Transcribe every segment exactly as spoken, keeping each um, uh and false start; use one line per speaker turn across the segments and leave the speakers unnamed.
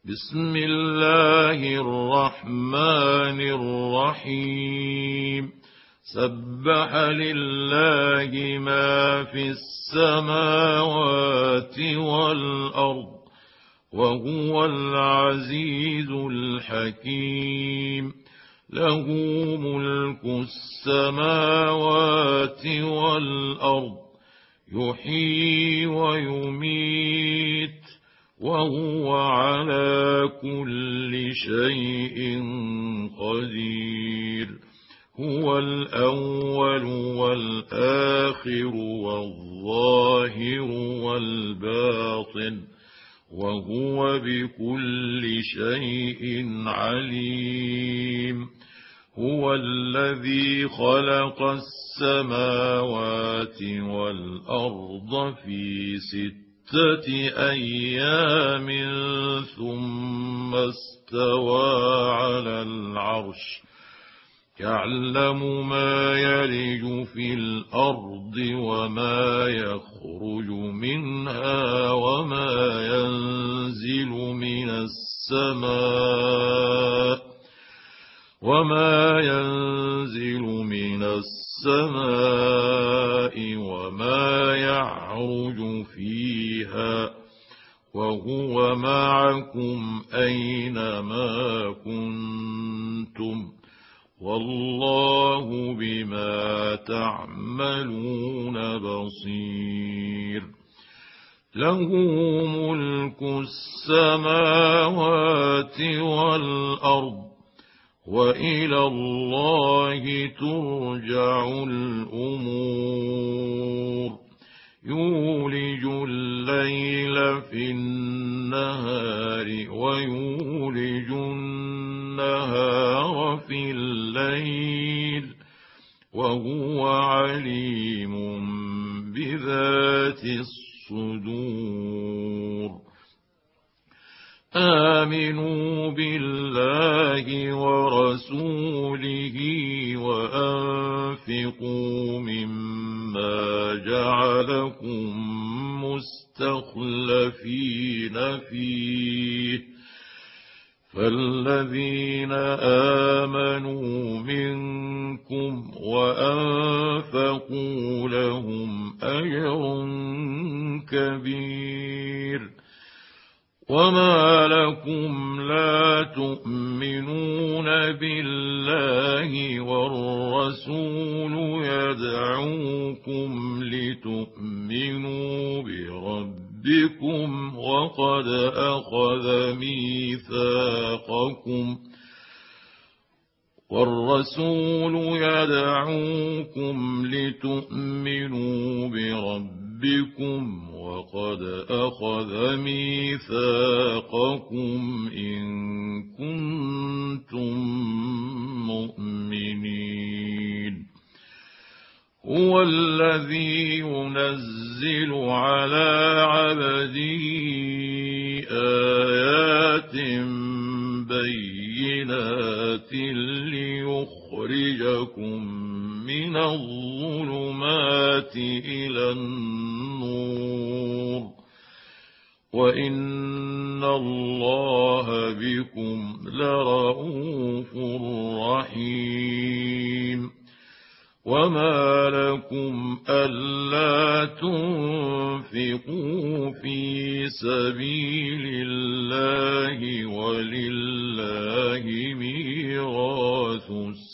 بسم الله الرحمن الرحيم سبح لله ما في السماوات والأرض وهو العزيز الحكيم له ملك السماوات والأرض يحيي ويميت وهو على كل شيء قدير هو الأول والآخر والظاهر والباطن وهو بكل شيء عليم هو الذي خلق السماوات والأرض في ستة أيام ثم استوى على العرش يعلم ما يلج في الأرض وما يخرج منها وما ينزل من السماء وما ينزل من السماء وما يعرج فيها وهو معكم أينما كنتم والله بما تعملون بصير له ملك السماوات والأرض وإلى الله ترجع الأمور يولج الليل في النهار ويولج النهار في الليل وهو عليم بذات الصدور آمنوا بالله ورسوله وأنفقوا مما جعلكم مستخلفين فيه فالذين آمنوا منكم وأنفقوا لهم أجر كبير وما لكم لا تؤمنون بالله والرسول يدعوكم لتؤمنوا بربكم وقد أخذ ميثاقكم والرسول يدعوكم لتؤمنوا بربكم وقد أخذ ميثاقكم إن كنتم مؤمنين هو الذي ينزل على عبده آيات بينات ليخرجكم من الظلمات إلى النور وإن الله بكم لرءوف رحيم وما لكم ألا تنفقوا في سبيل الله ولله ميراث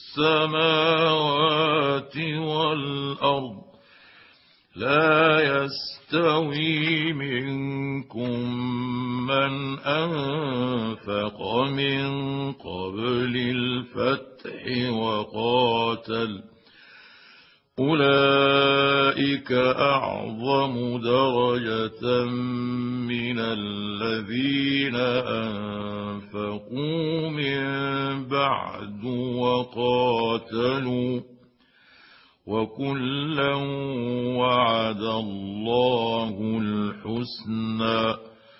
السماوات والأرض لا يستوي منكم من أنفق من قبل الفتح وقاتل أولئك أعظم درجة من الذين أنفقوا من بعد وقاتلوا وكلا وعد الله الحسنى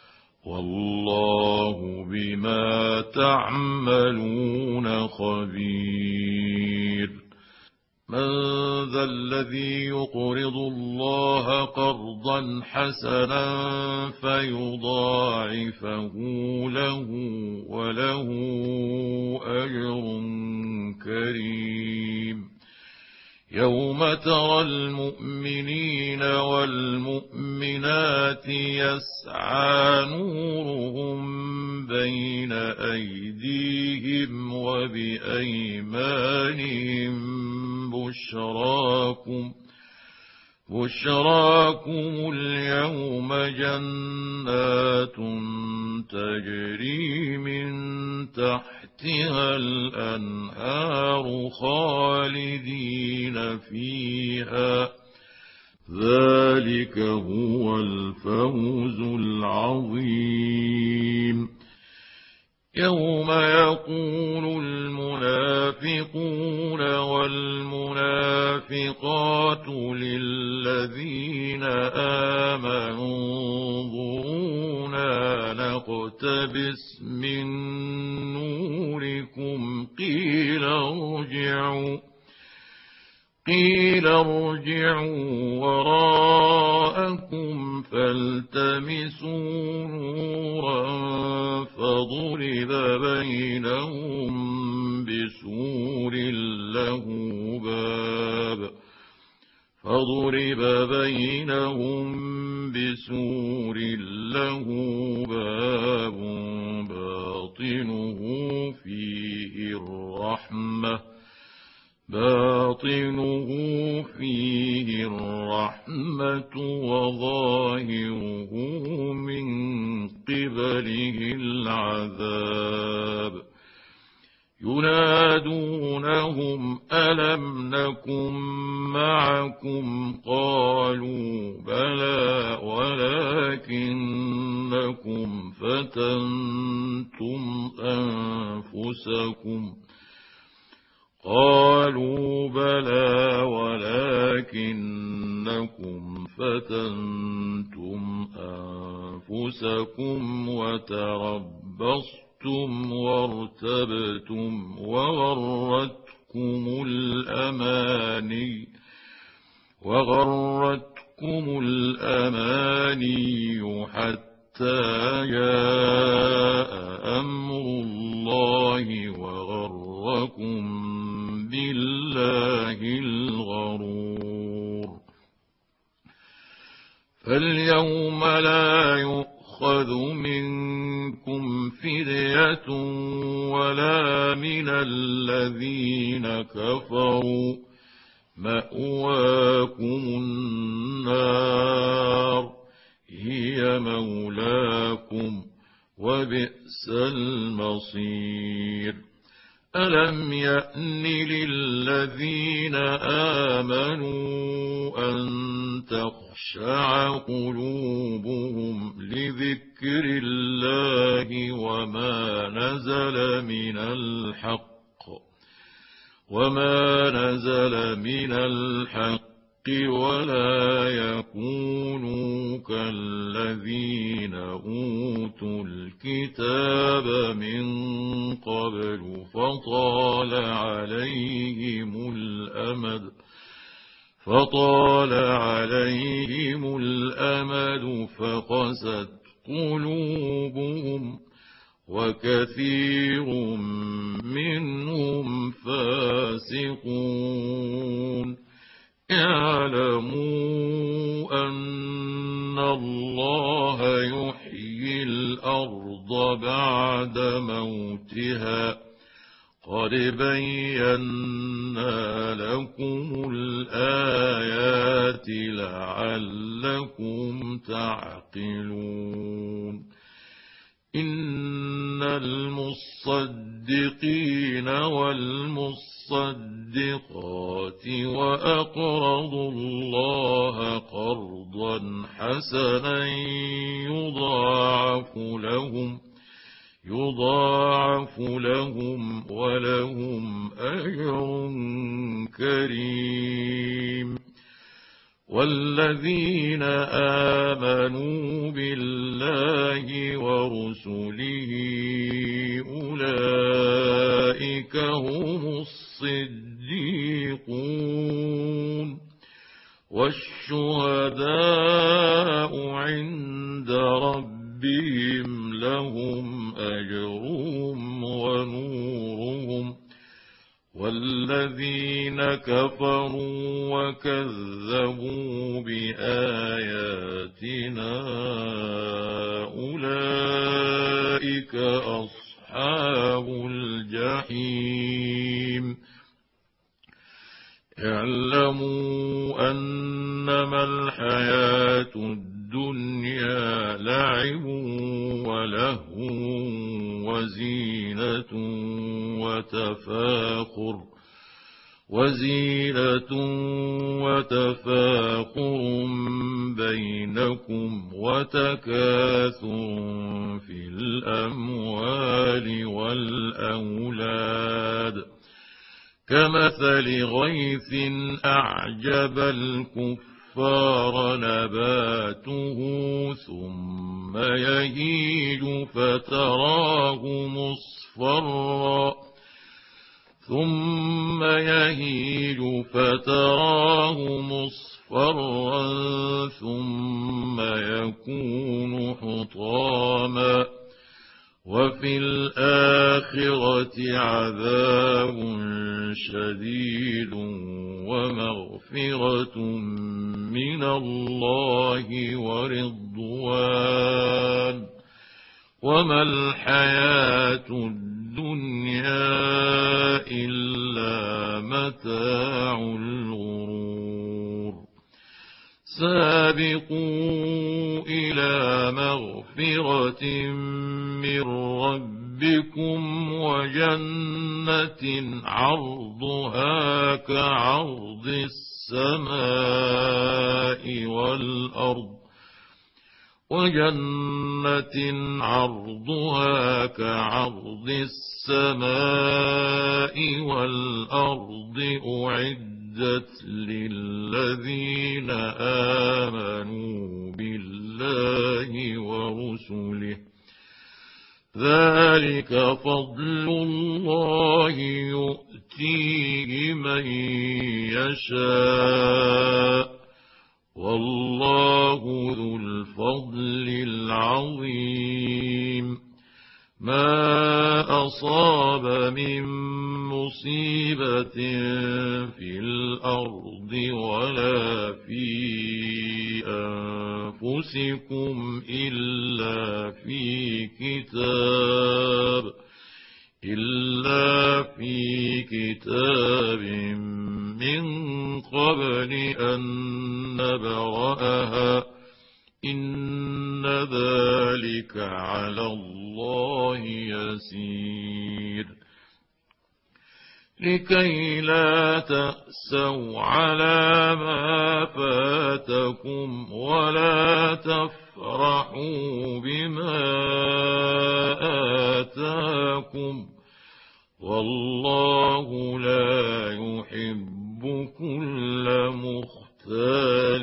والله بما تعملون خبير من ذا الذي يقرض الله قرضا حسنا فيضاعفه له وله أجر كريم يوم ترى المؤمنين والمؤمنات يسعى نورهم بين أيديهم وبأيمانهم بشراكم بشراكم اليوم جنات تجري من تحتها الأنهار خالدين فيها ذلك هو الفوز العظيم يوم يقول المنافقون والمنافقات للذين آمنوا انظرونا نقتبس من نوركم قيل ارجعوا قيل ارجعوا وراءكم فالتمسوا نورا فضرب بينهم بسور له باب فضرب بينهم بسور له باب باطنه فيه الرحمة باطنه فيه الرحمة وظاهره من قبله العذاب ينادونهم ألم نكن معكم قالوا بلى ولكنكم فتنتم أنفسكم قالوا بلى ولكنكم فتنتم أنفسكم وتربصتم وارتبتم وغرتكم الأماني وغرتكم الأماني حتى جاء أمر الله وغركم بالله الغرور فاليوم لا يؤخذ منكم فدية ولا من الذين كفروا مأواكم النار هي مولاكم وبئس المصير ألم يأن للذين آمنوا أن تخشع قلوبهم لذكر الله وما نزل من الحق وما نزل من الحق ولا يكونوا كالذين أوتوا الكتاب من قبل فطال عليهم الأمد فطال عليهم الأمد فقست قلوبهم وكثير منهم فاسقون اعلموا أن الله يحيي الأرض بعد موتها قد بينا لكم الآيات لعلكم تعقلون إن المصدقين والمصدقات وأقرضوا الله قرضا حسنا يضاعف لهم يضاعف لهم ولهم أجر كريم والذين آمنوا بالله ورسله أولئك هم الصديقون خيرهم ونورهم، والذين كفروا وكذبوا بآياتنا أولئك أصحاب الجحيم. اعلموا أنما الحياة الدنيا لعب ولهو وزينة وتفاخر وزينة وتفاخر بينكم وتكاثر في الأموال والأولاد، كمثل غيث أعجب الكفار نباته ثم يهيج فتراه مصفرا ثم يهيج فتراه مصفرا ثم يكون حطاما، وفي الآخرة عذاب شديد ومغفرة من الله ورضوان، وما الحياة الدنيا إلا متاع الغرور. سابقوا إلى مغفرة من ربكم وجنة عرضها كعرض السماء والأرض وجنة عرضها كعرض السماء والأرض أعدت للذين آمنوا بالله ورسله، ذلك فضل الله يؤتيه من يشاء، والله ذو الفضل العظيم. ما أصاب من مصيبة في الأرض ولا في أنفسكم إلا في كتاب إلا في كتاب من قبل أن نبرأها، إن ذلك على الله يسير. لكي لا تأسوا على ما فاتكم ولا تفرحوا بما آتاكم، والله لا يحب كل مختال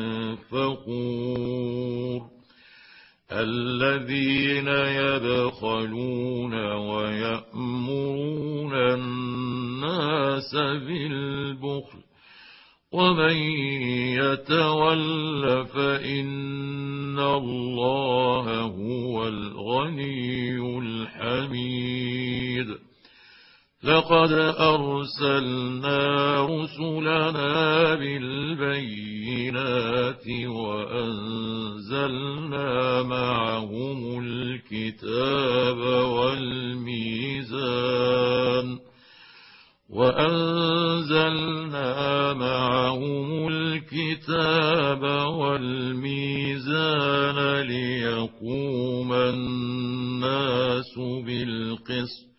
فخور. الذين يبخلون ويأمرون الناس بالبخل، ومن يتول فإن الله هو الغني الحميد. لقد أرسلنا رسلنا بالبينات وأنزلنا معهم الكتاب والميزان وأنزلنا معهم الكتاب والميزان ليقوم الناس بالقسط،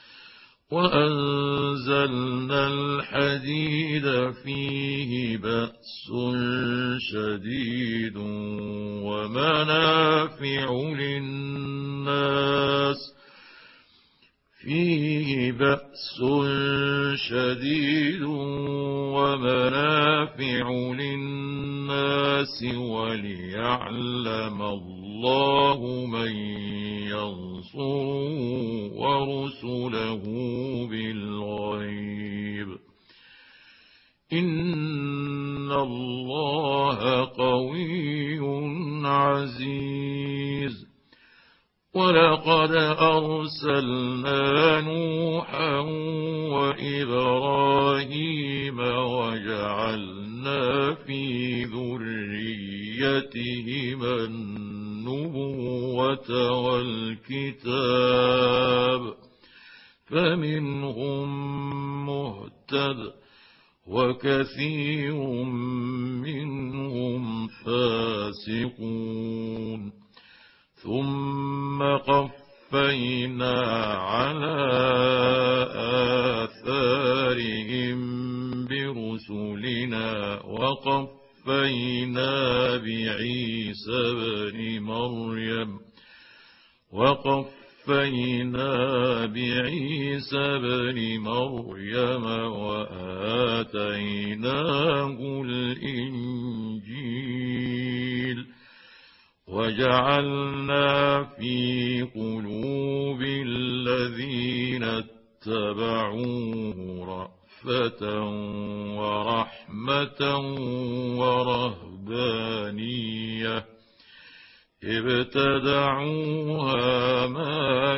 وأنزلنا الحديد فيه بأس شديد ومنافع للناس فيه بأس شديد ومنافع للناس وليعلم الله من ينصره ورسله بالغيب، إن الله قوي عزيز. ولقد أرسلنا نوحا وإبراهيم وجعلنا في ذريتهما النبوة والكتاب فمنهم مهتد وكثير منهم فاسقون ثم قفينا على آثارهم برسلنا وقفينا بعيسى بن مريم وقفينا بعيسى بن مريم وآتيناه الإنجيل وجعلنا في قلوب الذين اتبعوه رأفة ورحمة ورهبانية ابتدعوها ما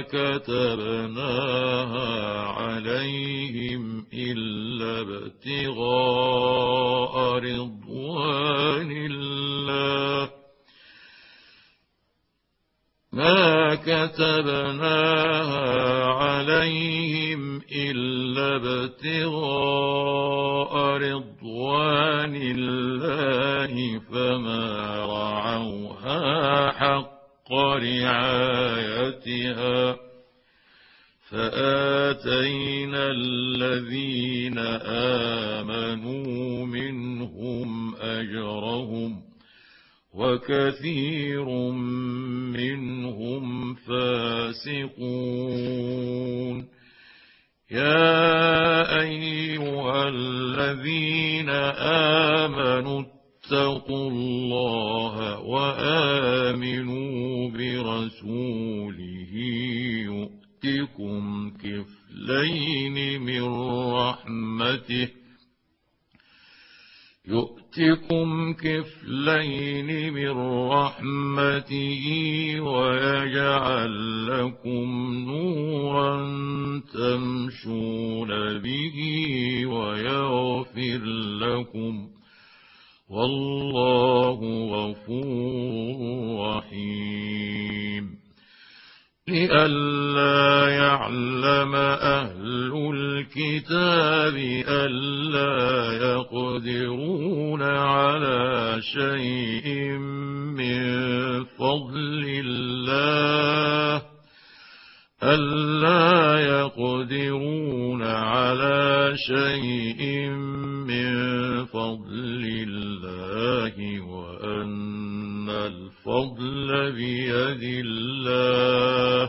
كتبناها عليهم إلا ابتغاء رضوان الله ما كتبناها عليهم إلا ابتغاء رضوان الله فما رعوها حق رعايتها فآتينا الذين آمنوا منهم أجرهم وكثير منهم فاسقون يا أيها الذين آمنوا اتقوا الله وآمنوا برسوله يؤتكم كفلين من رحمته يؤتكم كفلين من رحمته ويجعل لكم نورا تمشون به ويغفر لكم والله غفور رحيم لئلا يعلم أهل الكتاب ألا يقدرون على شيء من فضل الله ألا يقدرون على شيء من فضل الله وأن الفضل بيد الله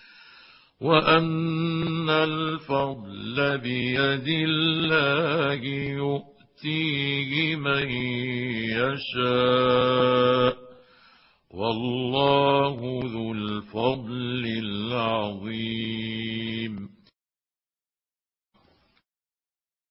وأن الفضل بيد الله يؤتيه من يشاء والله ذو الفضل